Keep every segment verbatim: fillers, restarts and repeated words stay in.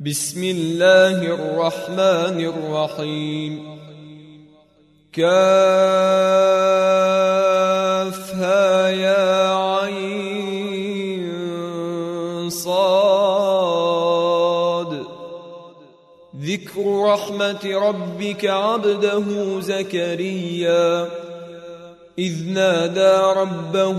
بسم الله الرحمن الرحيم. كافها يا عين صاد. ذكر رحمة ربك عبده زكريا إذ نادى ربه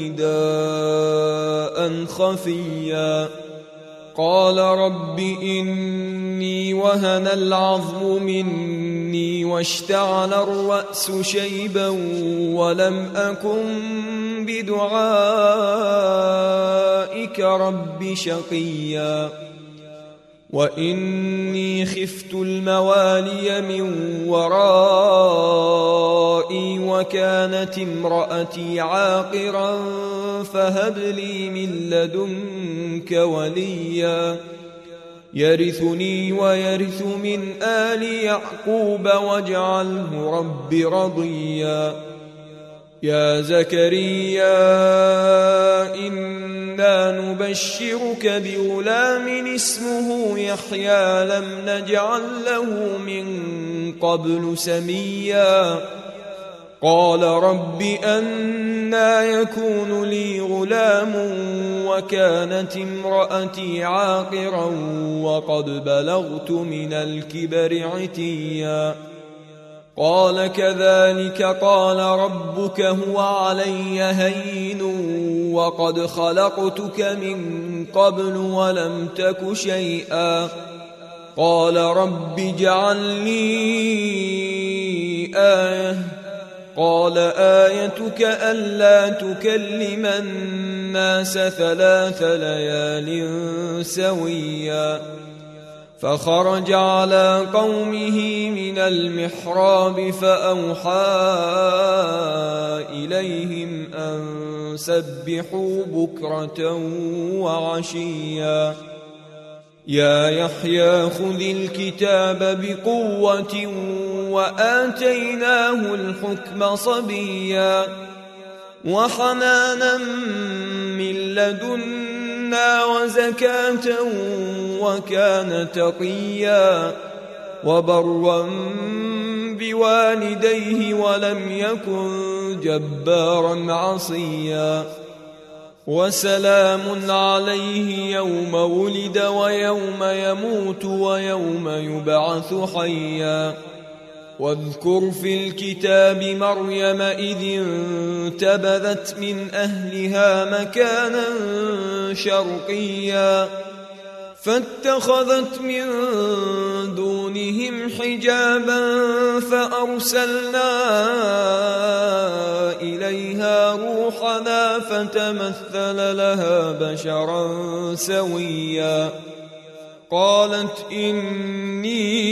نداء خفيا قال رب إني وهن العظم مني واشتعل الرأس شيبا ولم أكن بدعائك رب شقيا وإني خفت الموالي من ورائي وكانت امرأتي عاقرا فهب لي من لدنك وليا يرثني ويرث من آل يعقوب واجعله رب رضيا. يا زكريا إنا نبشرك بغلام اسمه يحيى لم نجعل له من قبل سميا قال رب أنى يكون لي غلام وكانت امرأتي عاقرا وقد بلغت من الكبر عتيا قال كذلك قال ربك هو علي هين وقد خلقتك من قبل ولم تك شيئا قال رب اجعل لي آية قال آيتك ألا تكلم الناس ثلاث ليال سويا فخرج على قومه من المحراب فأوحى إليهم أن سبحوا بكرة وعشيا. يا يحيى خذ الكتاب بقوة وآتيناه الحكم صبيا وحنانا من لدنا وزكاة وكان تقيا وبرا بوالديه ولم يكن جبارا عصيا وسلام عليه يوم ولد ويوم يموت ويوم يبعث حيا. واذكر في الكتاب مريم إذ انتبذت من أهلها مكانا شرقيا فاتخذت من دونهم حجابا فأرسلنا إليها روحنا فتمثل لها بشرا سويا قالت إني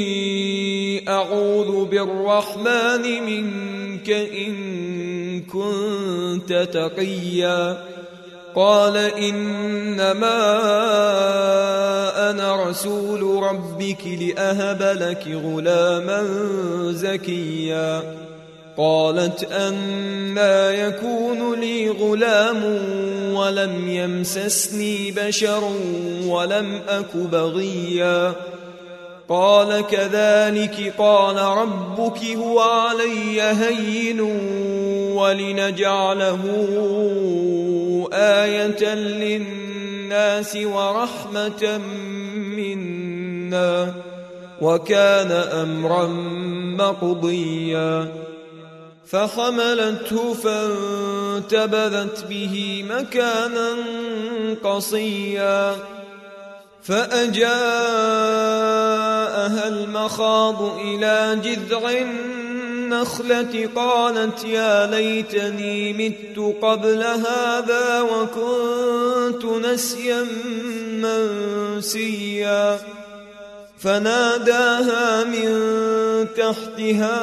أعوذ بالرحمن منك إن كنت تقيا قال إنما أنا رسول ربك لأهب لك غلاما زكيا قالت أنى يكون لي غلام ولم يمسسني بشر ولم أك بغيا قال كذلك قال ربك هو علي هين ولنجعله آية للناس ورحمة منا وكان أمرا مقضيا فحملته فانتبذت به مكانا قصيا فأجاءها المخاض إلى جذع النخلة قالت يا ليتني مت قبل هذا وكنت نسيا منسيا فناداها من تحتها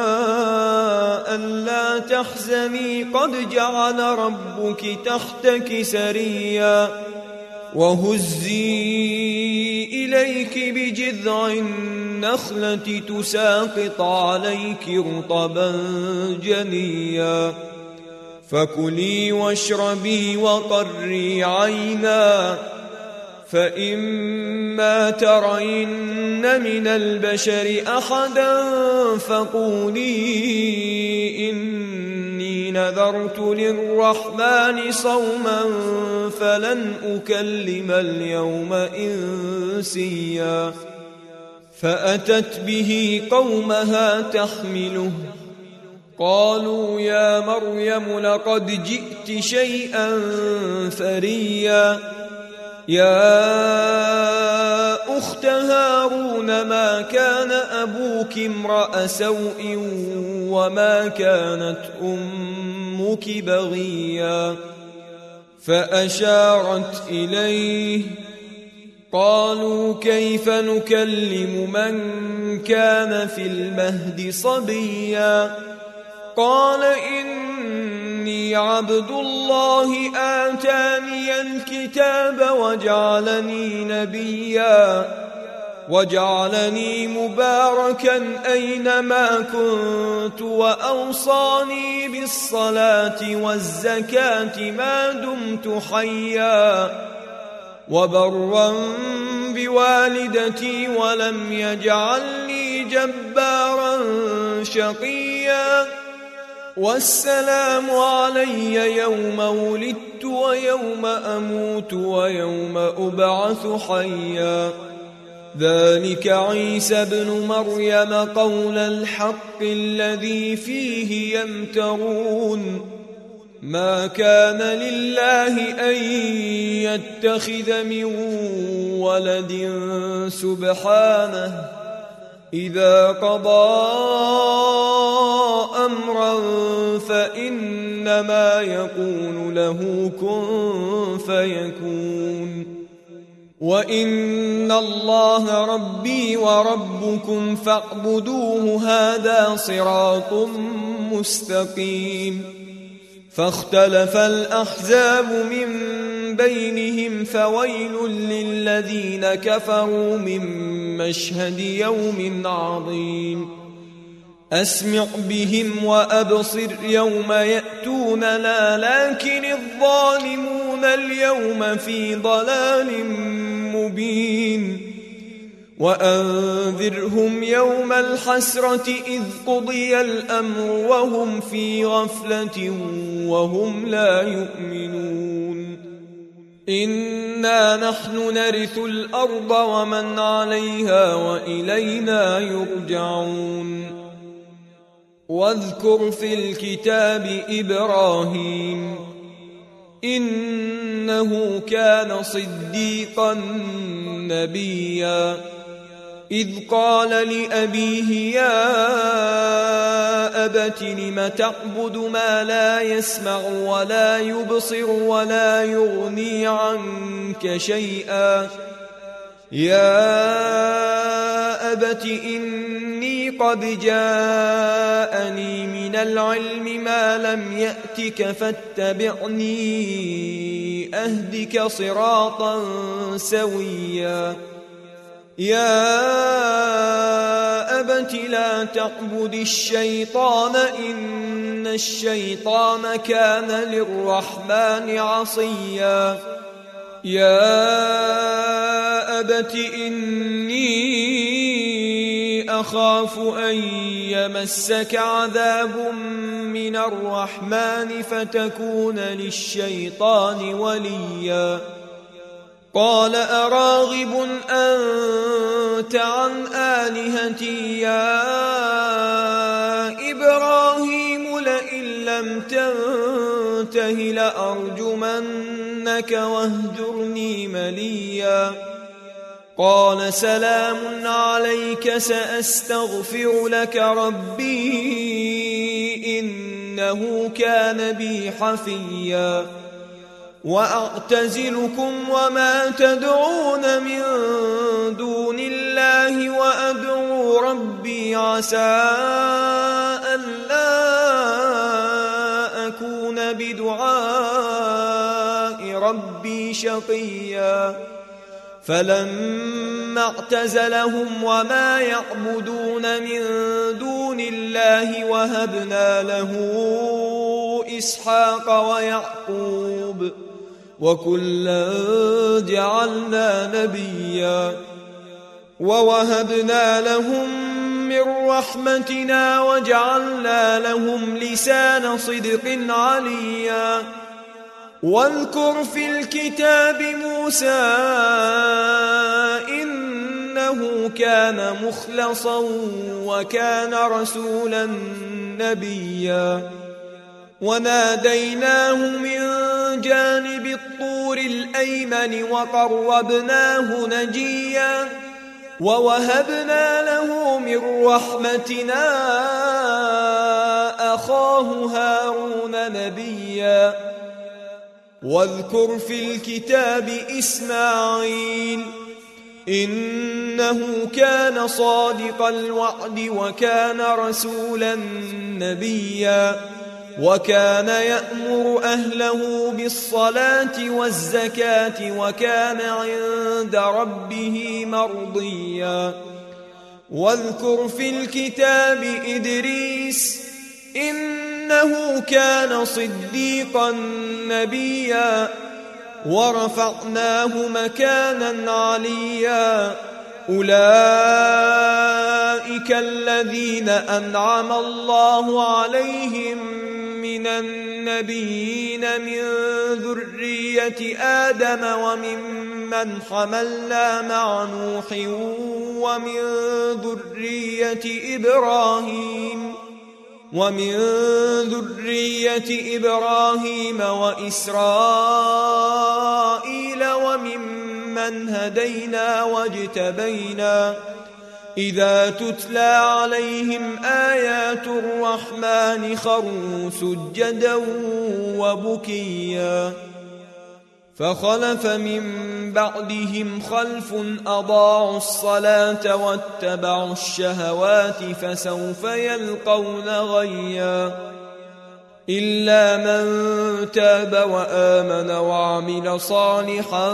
ألا تحزني قد جعل ربك تحتك سريا وهزي إليك بجذع النخلة تساقط عليك رطبا جنيا فكلي واشربي وقري عينا فإما ترين من البشر أحدا فقولي إني نذرت للرحمن صوما فلن أكلم اليوم إنسيا فأتت به قومها تحمله قالوا يا مريم لقد جئت شيئا فريا يا أخت هارون ما كان أبوك امرأ سوء وما كانت أمك بغيا فأشارت إليه قالوا كيف نكلم من كان في المهد صبيا قال إني عبد الله آتاني الكتاب وجعلني نبيا وجعلني مباركا أينما كنت وأوصاني بالصلاة والزكاة ما دمت حيا وبرا بوالدتي ولم يجعلني جبارا شقيا والسلام علي يوم ولدت ويوم أموت ويوم أبعث حيا ذلك عيسى ابن مريم قول الحق الذي فيه يمترون ما كان لله أن يتخذ من ولد سبحانه إذا قضى أمرا فإنما يقول له كن فيكون وإن الله ربي وربكم فاعبدوه هذا صراط مستقيم فاختلف الأحزاب من بينهم فويل للذين كفروا من مشهد يوم عظيم أسمع بهم وأبصر يوم يأتوننا لكن الظالمون اليوم في ضلال مبين وأنذرهم يوم الحسرة إذ قضي الأمر وهم في غفلة وهم لا يؤمنون إنا نحن نرث الأرض ومن عليها وإلينا يرجعون واذكر في الكتاب إبراهيم إنه كان صديقا نبيا إذ قال لأبيه يا أبت لم تعبد ما لا يسمع ولا يبصر ولا يغني عنك شيئا يا أبت إني قد جاءني من العلم ما لم يأتك فاتبعني أهدك صراطا سويا يا أبت لا تعبد الشيطان إن الشيطان كان للرحمن عصيا يا أبت إني أخاف أن يمسك عذاب من الرحمن فتكون للشيطان وليا قال أراغب أنت عن آلهتي يا إبراهيم لئن لم تنته لأرجمنك واهجرني مليا قال سلام عليك سأستغفر لك ربي إنه كان بي حفيا وأعتزلكم وما تدعون من دون الله وأدعو ربي عسى ألا أكون بدعاء ربي شقيا فلما اعتزلهم وما يعبدون من دون الله وهبنا له إسحاق ويعقوب وكلا جعلنا نبيا ووهبنا لهم من رحمتنا وجعلنا لهم لسان صدق عليا واذكر في الكتاب موسى إنه كان مخلصا وكان رسولا نبيا وناديناه من جانب الطور الأيمن وقربناه نجيا ووهبنا له من رحمتنا أخاه هارون نبيا واذكر في الكتاب إسماعيل إنه كان صادق الوعد وكان رسولا نبيا وكان يأمر أهله بالصلاة والزكاة وكان عند ربه مرضيا واذكر في الكتاب إدريس إنه كان صديقا نبيا ورفعناه مكانا عليا أولئك الذين أنعم الله عليهم من النبيين من ذرية آدم وممن حملنا مع نوح ومن ذرية إبراهيم ومن ذرية إبراهيم وإسرائيل وممن هدينا واجتبينا إذا تتلى عليهم آيات الرحمن خروا سجدا وبكيا فخلف من بعدهم خلف أضاعوا الصلاة واتبعوا الشهوات فسوف يلقون غيا إلا من تاب وآمن وعمل صالحا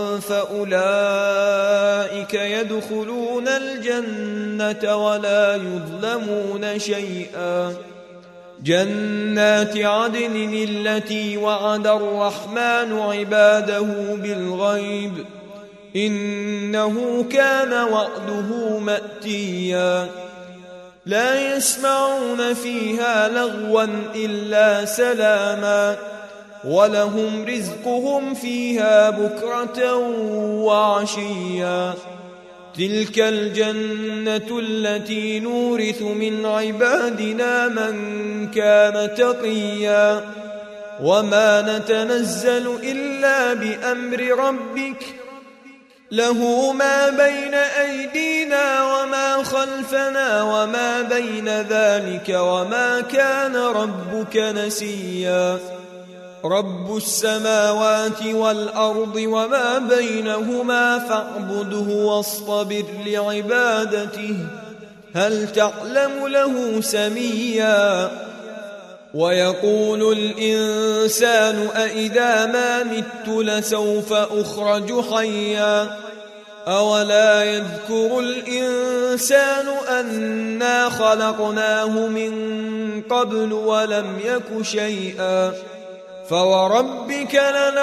فأولئك يدخلون الجنة ولا يظلمون شيئا جنات عدن التي وعد الرحمن عباده بالغيب إنه كان وعده مأتيا لا يسمعون فيها لغوا إلا سلاما ولهم رزقهم فيها بكرة وعشيا تلك الجنة التي نورث من عبادنا من كان تقيا وما نتنزل إلا بأمر ربك له ما بين أيدينا وما خلفنا وما بين ذلك وما كان ربك نسيا رب السماوات والأرض وما بينهما فاعبده واصطبر لعبادته هل تعلم له سميا ويقول الإنسان أإذا ما مت لسوف أخرج حيا أولا يذكر الإنسان أنا خلقناه من قبل ولم يك شيئا فوربك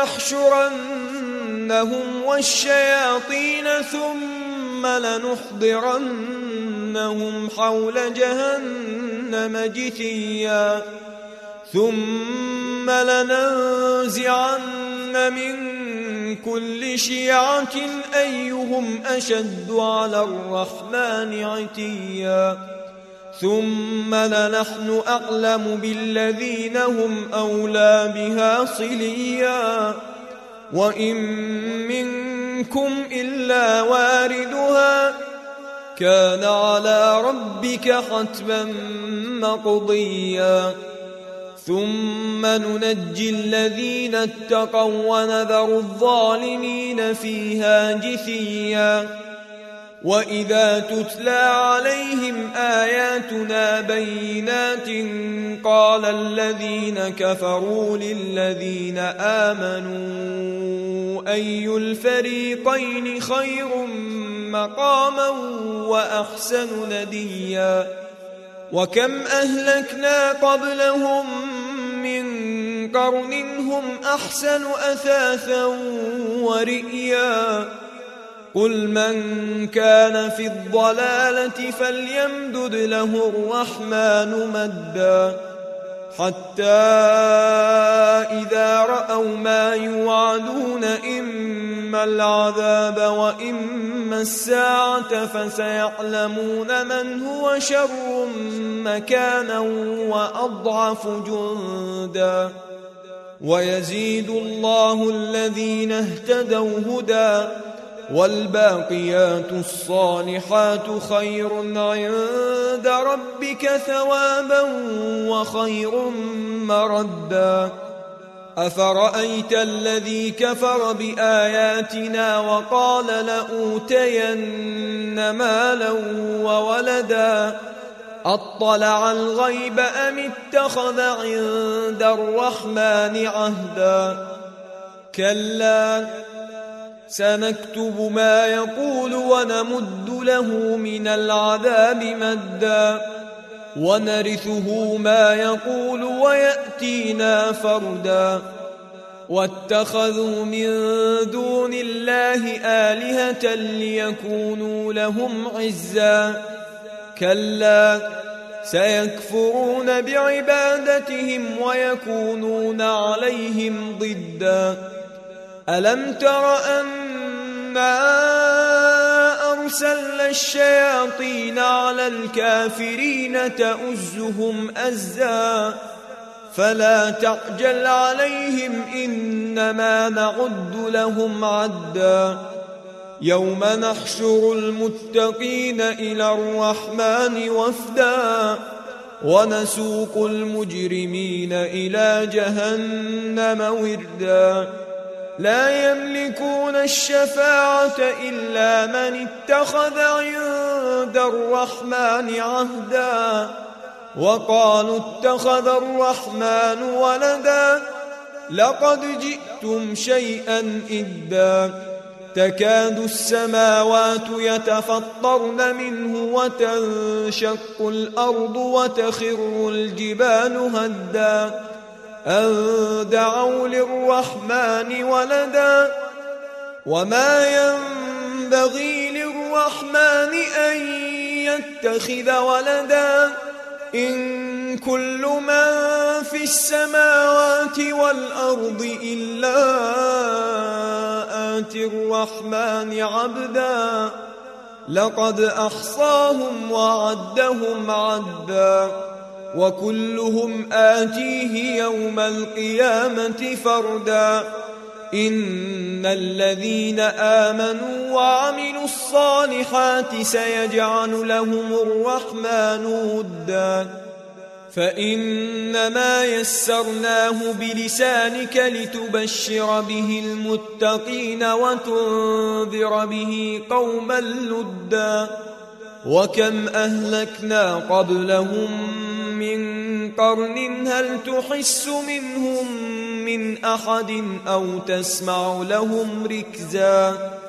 لنحشرنهم والشياطين ثم لنحضرنهم حول جهنم جثيا ثم لننزعن من كل شيعة أيهم أشد على الرحمن عتيا ثم لنحن أعلم بالذين هم أولى بها صليا وإن منكم إلا واردها كان على ربك حتما مقضيا ثم ننجي الذين اتقوا ونذر الظالمين فيها جثيا وإذا تتلى عليهم آياتنا بينات قال الذين كفروا للذين آمنوا أي الفريقين خير مقاما وأحسن نديا وكم أهلكنا قبلهم من قرن هم أحسن أثاثا ورئيا قل من كان في الضلالة فليمدد له الرحمن مدا حتى إذا رأوا ما يوعدون إما العذاب وإما الساعة فسيعلمون من هو شر مكانا وأضعف جندا ويزيد الله الذين اهتدوا هدى والباقيات الصالحات خير عند ربك ثوابا وخير مردا أفرأيت الذي كفر بآياتنا وقال لأوتين مالا وولدا أطلع الغيب أم اتخذ عند الرحمن عهدا كلا سنكتب ما يقول ونمد له من العذاب مدا ونرثه ما يقول ويأتينا فردا واتخذوا من دون الله آلهة ليكونوا لهم عزا كلا سيكفرون بعبادتهم ويكونون عليهم ضدا ألم تر أنا أرسلنا الشياطين على الكافرين تؤزهم أزا فلا تعجل عليهم إنما نعد لهم عدا يوم نحشر المتقين إلى الرحمن وفدا ونسوق المجرمين إلى جهنم وردا لا يملكون الشفاعة إلا من اتخذ عند الرحمن عهدا وقالوا اتخذ الرحمن ولدا لقد جئتم شيئا إدا تكاد السماوات يتفطرن منه وتنشق الأرض وتخر الجبال هدا أن دعوا للرحمن ولدا وما ينبغي للرحمن أن يتخذ ولدا إن كل من في السماوات والأرض إلا آتي الرحمن عبدا لقد أحصاهم وعدهم عدا وكلهم آتيه يوم القيامة فردا إن الذين آمنوا وعملوا الصالحات سيجعل لهم الرحمن ودا فإنما يسرناه بلسانك لتبشر به المتقين وتنذر به قوما لدا وكم أهلكنا قبلهم من قرن هل تحس منهم من أحد أو تسمع لهم ركزا